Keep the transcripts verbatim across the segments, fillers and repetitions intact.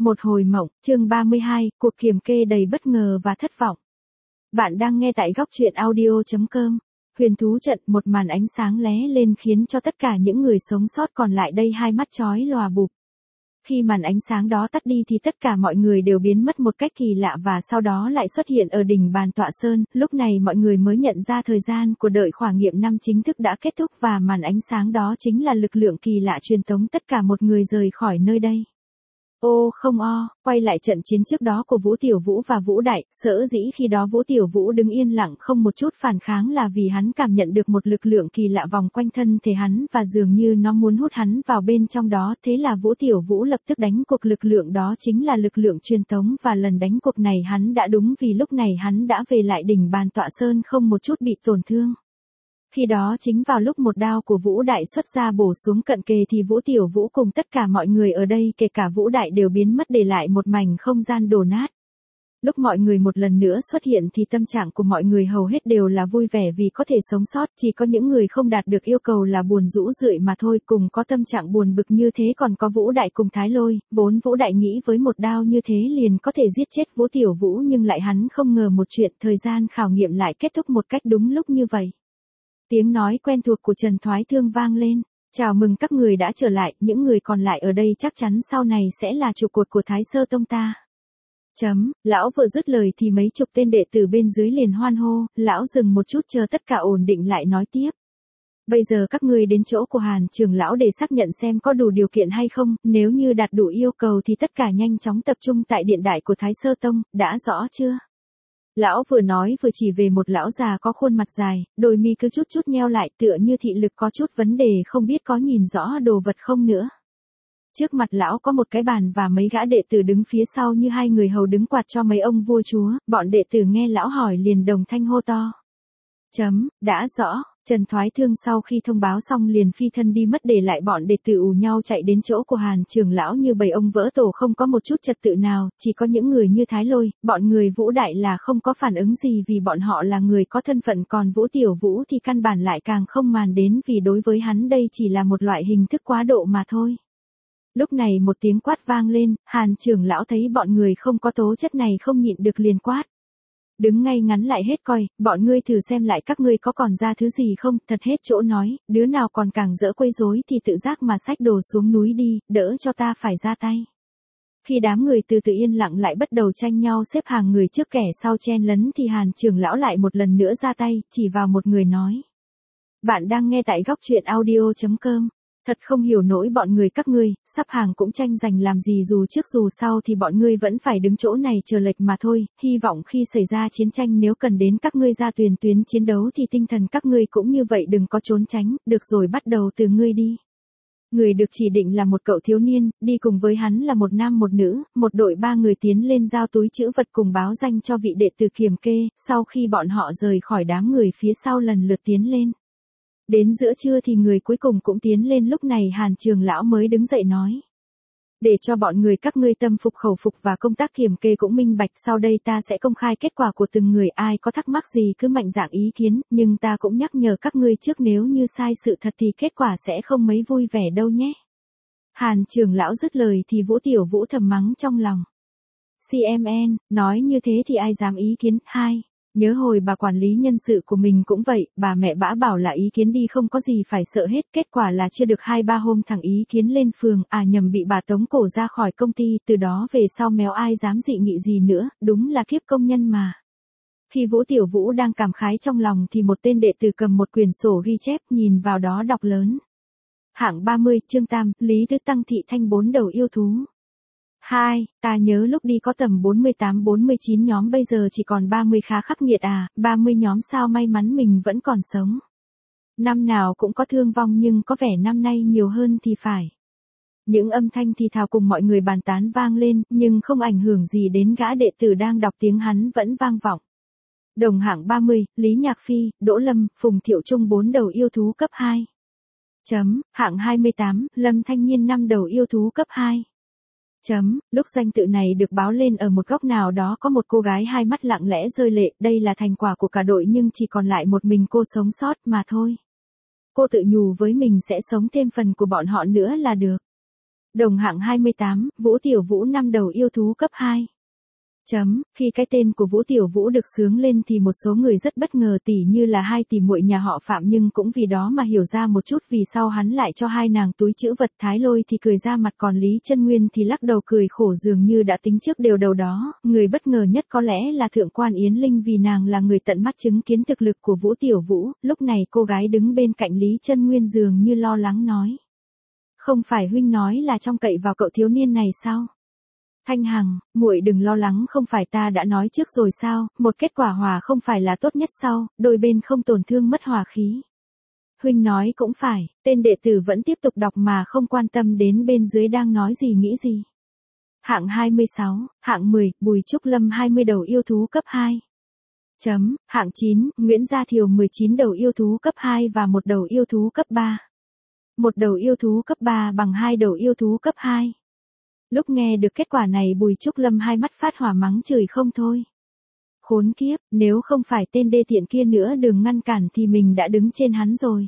Một hồi mộng, chương ba mươi hai, cuộc kiểm kê đầy bất ngờ và thất vọng. Bạn đang nghe tại góc truyện audio chấm com. Huyền thú trận, một màn ánh sáng lóe lên khiến cho tất cả những người sống sót còn lại đây hai mắt chói lòa bụp. Khi màn ánh sáng đó tắt đi thì tất cả mọi người đều biến mất một cách kỳ lạ và sau đó lại xuất hiện ở đỉnh bàn tọa sơn, lúc này mọi người mới nhận ra thời gian của đợi khảo nghiệm năm chính thức đã kết thúc và màn ánh sáng đó chính là lực lượng kỳ lạ truyền tống tất cả một người rời khỏi nơi đây. Ô không o, quay lại trận chiến trước đó của Vũ Tiểu Vũ và Vũ Đại, sở dĩ khi đó Vũ Tiểu Vũ đứng yên lặng không một chút phản kháng là vì hắn cảm nhận được một lực lượng kỳ lạ vòng quanh thân thể hắn và dường như nó muốn hút hắn vào bên trong đó, thế là Vũ Tiểu Vũ lập tức đánh cuộc lực lượng đó chính là lực lượng truyền tống và lần đánh cuộc này hắn đã đúng vì lúc này hắn đã về lại đỉnh bàn tọa sơn không một chút bị tổn thương. Khi đó chính vào lúc một đao của Vũ Đại xuất ra bổ xuống cận kề thì Vũ Tiểu Vũ cùng tất cả mọi người ở đây kể cả Vũ Đại đều biến mất để lại một mảnh không gian đổ nát. Lúc mọi người một lần nữa xuất hiện thì tâm trạng của mọi người hầu hết đều là vui vẻ vì có thể sống sót, chỉ có những người không đạt được yêu cầu là buồn rũ rượi mà thôi, cùng có tâm trạng buồn bực như thế còn có Vũ Đại cùng Thái Lôi, vốn Vũ Đại nghĩ với một đao như thế liền có thể giết chết Vũ Tiểu Vũ nhưng lại hắn không ngờ một chuyện, thời gian khảo nghiệm lại kết thúc một cách đúng lúc như vậy. Tiếng nói quen thuộc của Trần Thoái Thương vang lên. Chào mừng các người đã trở lại, những người còn lại ở đây chắc chắn sau này sẽ là trụ cột của Thái Sơ Tông ta. Chấm, lão vừa dứt lời thì mấy chục tên đệ tử bên dưới liền hoan hô, lão dừng một chút chờ tất cả ổn định lại nói tiếp. Bây giờ các ngươi đến chỗ của Hàn trưởng lão để xác nhận xem có đủ điều kiện hay không, nếu như đạt đủ yêu cầu thì tất cả nhanh chóng tập trung tại điện đại của Thái Sơ Tông, đã rõ chưa? Lão vừa nói vừa chỉ về một lão già có khuôn mặt dài, đôi mi cứ chút chút nheo lại tựa như thị lực có chút vấn đề không biết có nhìn rõ đồ vật không nữa. Trước mặt lão có một cái bàn và mấy gã đệ tử đứng phía sau như hai người hầu đứng quạt cho mấy ông vua chúa, bọn đệ tử nghe lão hỏi liền đồng thanh hô to. Chấm, đã rõ. Trần Thoái Thương sau khi thông báo xong liền phi thân đi mất để lại bọn đệ tử ù nhau chạy đến chỗ của Hàn trưởng lão như bầy ông vỡ tổ không có một chút trật tự nào, chỉ có những người như Thái Lôi, bọn người Vũ Đại là không có phản ứng gì vì bọn họ là người có thân phận còn Vũ Tiểu Vũ thì căn bản lại càng không màn đến vì đối với hắn đây chỉ là một loại hình thức quá độ mà thôi. Lúc này một tiếng quát vang lên, Hàn trưởng lão thấy bọn người không có tố chất này không nhịn được liền quát. Đứng ngay ngắn lại hết coi, bọn ngươi thử xem lại các ngươi có còn ra thứ gì không, thật hết chỗ nói, đứa nào còn càng dỡ quấy rối thì tự giác mà xách đồ xuống núi đi, đỡ cho ta phải ra tay. Khi đám người từ từ yên lặng lại bắt đầu tranh nhau xếp hàng người trước kẻ sau chen lấn thì Hàn trưởng lão lại một lần nữa ra tay, chỉ vào một người nói. Bạn đang nghe tại góc truyện audio chấm com. Thật không hiểu nổi bọn người các ngươi, sắp hàng cũng tranh giành làm gì dù trước dù sau thì bọn ngươi vẫn phải đứng chỗ này chờ lệch mà thôi, hy vọng khi xảy ra chiến tranh nếu cần đến các ngươi ra tuyển tuyến chiến đấu thì tinh thần các ngươi cũng như vậy đừng có trốn tránh, được rồi bắt đầu từ ngươi đi. Người được chỉ định là một cậu thiếu niên, đi cùng với hắn là một nam một nữ, một đội ba người tiến lên giao túi trữ vật cùng báo danh cho vị đệ tử kiểm kê, sau khi bọn họ rời khỏi đám người phía sau lần lượt tiến lên. Đến giữa trưa thì người cuối cùng cũng tiến lên lúc này Hàn trưởng lão mới đứng dậy nói. Để cho bọn người các ngươi tâm phục khẩu phục và công tác kiểm kê cũng minh bạch sau đây ta sẽ công khai kết quả của từng người ai có thắc mắc gì cứ mạnh dạn ý kiến, nhưng ta cũng nhắc nhở các ngươi trước nếu như sai sự thật thì kết quả sẽ không mấy vui vẻ đâu nhé. Hàn trưởng lão dứt lời thì Vũ Tiểu Vũ thầm mắng trong lòng. xê em en, nói như thế thì ai dám ý kiến, hai. Nhớ hồi bà quản lý nhân sự của mình cũng vậy, bà mẹ bã bảo là ý kiến đi không có gì phải sợ hết, kết quả là chưa được hai ba hôm thằng ý kiến lên phường, à nhầm bị bà tống cổ ra khỏi công ty, từ đó về sau méo ai dám dị nghị gì nữa, đúng là kiếp công nhân mà. Khi Vũ Tiểu Vũ đang cảm khái trong lòng thì một tên đệ tử cầm một quyển sổ ghi chép nhìn vào đó đọc lớn. Hạng ba mươi, chương tam, Lý Tứ Tăng Thị Thanh bốn đầu yêu thú. Hai, ta nhớ lúc đi có tầm bốn mươi tám bốn mươi chín nhóm bây giờ chỉ còn ba mươi khá khắc nghiệt à, ba mươi nhóm sao may mắn mình vẫn còn sống. Năm nào cũng có thương vong nhưng có vẻ năm nay nhiều hơn thì phải. Những âm thanh thì thào cùng mọi người bàn tán vang lên nhưng không ảnh hưởng gì đến gã đệ tử đang đọc tiếng hắn vẫn vang vọng. Đồng hạng ba mươi, Lý Nhạc Phi, Đỗ Lâm, Phùng Thiệu Trung bốn đầu yêu thú cấp hai. Chấm, hạng hai mươi tám, Lâm Thanh Nhiên năm đầu yêu thú cấp hai. Chấm, lúc danh tự này được báo lên ở một góc nào đó có một cô gái hai mắt lặng lẽ rơi lệ, đây là thành quả của cả đội nhưng chỉ còn lại một mình cô sống sót mà thôi. Cô tự nhủ với mình sẽ sống thêm phần của bọn họ nữa là được. Đồng hạng hai mươi tám, Vũ Tiểu Vũ năm đầu yêu thú cấp hai. Chấm, khi cái tên của Vũ Tiểu Vũ được xướng lên thì một số người rất bất ngờ tỉ như là hai tỷ muội nhà họ Phạm nhưng cũng vì đó mà hiểu ra một chút vì sao hắn lại cho hai nàng túi trữ vật. Thái Lôi thì cười ra mặt còn Lý Chân Nguyên thì lắc đầu cười khổ dường như đã tính trước điều đầu đó. Người bất ngờ nhất có lẽ là Thượng quan Yến Linh vì nàng là người tận mắt chứng kiến thực lực của Vũ Tiểu Vũ. Lúc này cô gái đứng bên cạnh Lý Chân Nguyên dường như lo lắng nói. Không phải huynh nói là trông cậy vào cậu thiếu niên này sao? Thanh Hằng, muội đừng lo lắng, không phải ta đã nói trước rồi sao, một kết quả hòa không phải là tốt nhất sao, đôi bên không tổn thương mất hòa khí. Huynh nói cũng phải, tên đệ tử vẫn tiếp tục đọc mà không quan tâm đến bên dưới đang nói gì nghĩ gì. Hạng hai mươi sáu, hạng mười, Bùi Trúc Lâm hai mươi đầu yêu thú cấp hai. Chấm, hạng chín, Nguyễn Gia Thiều mười chín đầu yêu thú cấp hai và một đầu yêu thú cấp ba. Một đầu yêu thú cấp ba bằng hai đầu yêu thú cấp hai. Lúc nghe được kết quả này Bùi Trúc Lâm hai mắt phát hỏa mắng chửi không thôi. Khốn kiếp, nếu không phải tên đê tiện kia nữa đừng ngăn cản thì mình đã đứng trên hắn rồi.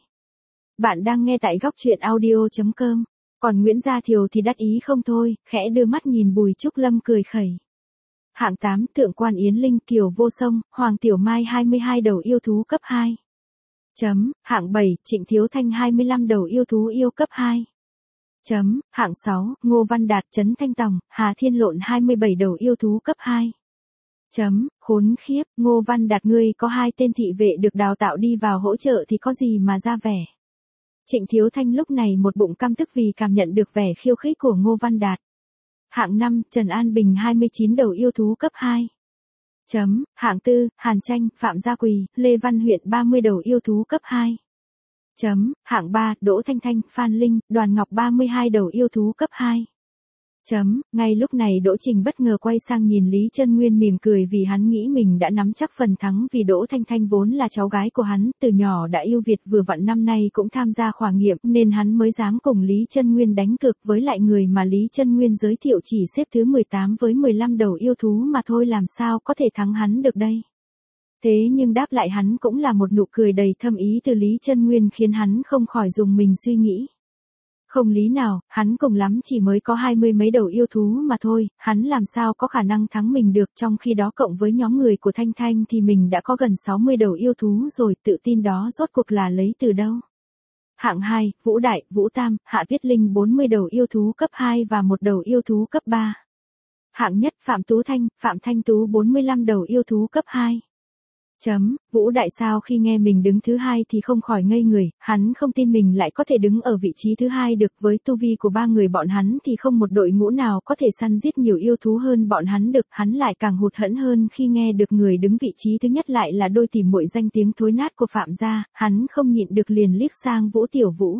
Bạn đang nghe tại góc truyện audio chấm com. Còn Nguyễn Gia Thiều thì đắc ý không thôi, khẽ đưa mắt nhìn Bùi Trúc Lâm cười khẩy. Hạng tám, Thượng quan Yến Linh, Kiều Vô Song, Hoàng Tiểu Mai hai mươi hai đầu yêu thú cấp hai. Chấm, hạng bảy, Trịnh Thiếu Thanh hai mươi lăm đầu yêu thú yêu cấp hai. Chấm, hạng sáu, Ngô Văn Đạt, Trấn Thanh Tòng, Hà Thiên Lộn hai mươi bảy đầu yêu thú cấp hai. Chấm, khốn khiếp, Ngô Văn Đạt ngươi có hai tên thị vệ được đào tạo đi vào hỗ trợ thì có gì mà ra vẻ. Trịnh Thiếu Thanh lúc này một bụng căm tức vì cảm nhận được vẻ khiêu khích của Ngô Văn Đạt. Hạng năm, Trần An Bình hai mươi chín đầu yêu thú cấp hai. Chấm, hạng tư, Hàn Tranh, Phạm Gia Quỳ, Lê Văn Huyện ba mươi đầu yêu thú cấp hai. Chấm, hạng ba, Đỗ Thanh Thanh, Phan Linh, Đoàn Ngọc ba mươi hai đầu yêu thú cấp hai. Chấm, ngay lúc này Đỗ Trình bất ngờ quay sang nhìn Lý Chân Nguyên mỉm cười vì hắn nghĩ mình đã nắm chắc phần thắng vì Đỗ Thanh Thanh vốn là cháu gái của hắn, từ nhỏ đã yêu Việt vừa vặn năm nay cũng tham gia khảo nghiệm nên hắn mới dám cùng Lý Chân Nguyên đánh cược với lại người mà Lý Chân Nguyên giới thiệu chỉ xếp thứ mười tám với mười lăm đầu yêu thú mà thôi làm sao có thể thắng hắn được đây. Thế nhưng đáp lại hắn cũng là một nụ cười đầy thâm ý từ Lý Chân Nguyên khiến hắn không khỏi dùng mình suy nghĩ. Không lý nào, hắn cùng lắm chỉ mới có hai mươi mấy đầu yêu thú mà thôi, hắn làm sao có khả năng thắng mình được, trong khi đó cộng với nhóm người của Thanh Thanh thì mình đã có gần sáu mươi đầu yêu thú rồi, tự tin đó rốt cuộc là lấy từ đâu. Hạng hai, Vũ Đại, Vũ Tam, Hạ Viết Linh bốn mươi đầu yêu thú cấp hai và một đầu yêu thú cấp ba. Hạng nhất, Phạm Tú Thanh, Phạm Thanh Tú bốn mươi lăm đầu yêu thú cấp hai. Chấm, Vũ Đại sau khi nghe mình đứng thứ hai thì không khỏi ngây người, hắn không tin mình lại có thể đứng ở vị trí thứ hai được, với tu vi của ba người bọn hắn thì không một đội ngũ nào có thể săn giết nhiều yêu thú hơn bọn hắn được, hắn lại càng hụt hẫng hơn khi nghe được người đứng vị trí thứ nhất lại là đôi tỷ muội danh tiếng thối nát của Phạm gia, hắn không nhịn được liền liếc sang Vũ Tiểu Vũ.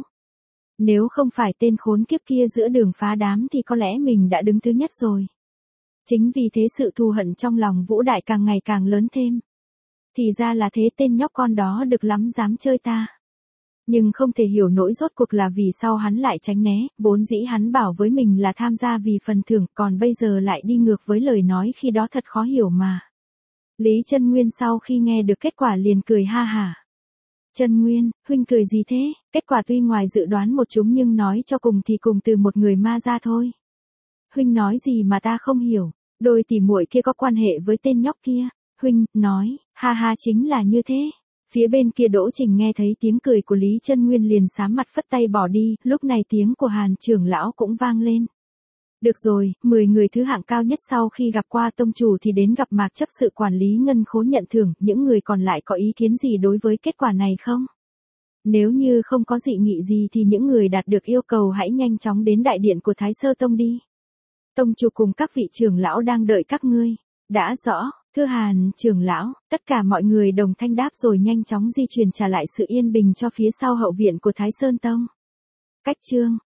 Nếu không phải tên khốn kiếp kia giữa đường phá đám thì có lẽ mình đã đứng thứ nhất rồi. Chính vì thế sự thù hận trong lòng Vũ Đại càng ngày càng lớn thêm. Thì ra là thế, tên nhóc con đó được lắm dám chơi ta. Nhưng không thể hiểu nỗi rốt cuộc là vì sao hắn lại tránh né, vốn dĩ hắn bảo với mình là tham gia vì phần thưởng, còn bây giờ lại đi ngược với lời nói khi đó thật khó hiểu mà. Lý Chân Nguyên sau khi nghe được kết quả liền cười ha hả. Chân Nguyên, huynh cười gì thế, kết quả tuy ngoài dự đoán một chúng nhưng nói cho cùng thì cùng từ một người ma ra thôi. Huynh nói gì mà ta không hiểu, đôi tỷ muội kia có quan hệ với tên nhóc kia. Huynh, nói, ha ha chính là như thế. Phía bên kia Đỗ Trình nghe thấy tiếng cười của Lý Chân Nguyên liền xám mặt phất tay bỏ đi, lúc này tiếng của Hàn trưởng lão cũng vang lên. Được rồi, mười người thứ hạng cao nhất sau khi gặp qua tông chủ thì đến gặp Mạc chấp sự quản lý ngân khố nhận thưởng, những người còn lại có ý kiến gì đối với kết quả này không? Nếu như không có dị nghị gì thì những người đạt được yêu cầu hãy nhanh chóng đến đại điện của Thái Sơ Tông đi. Tông chủ cùng các vị trưởng lão đang đợi các ngươi. Đã rõ. Thưa Hàn trưởng lão, tất cả mọi người đồng thanh đáp rồi nhanh chóng di chuyển trả lại sự yên bình cho phía sau hậu viện của Thái Sơn Tông. Cách chương